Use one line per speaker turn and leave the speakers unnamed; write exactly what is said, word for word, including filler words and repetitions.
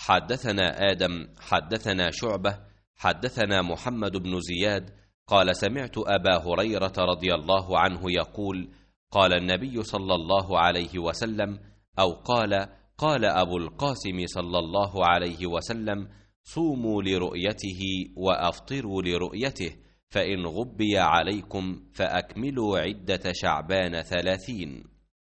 حدثنا آدم حدثنا شعبة حدثنا محمد بن زياد قال سمعت أبا هريرة رضي الله عنه يقول قال النبي صلى الله عليه وسلم أو قال قال أبو القاسم صلى الله عليه وسلم صوموا لرؤيته وأفطروا لرؤيته، فإن غبي عليكم فأكملوا عدة شعبان ثلاثين.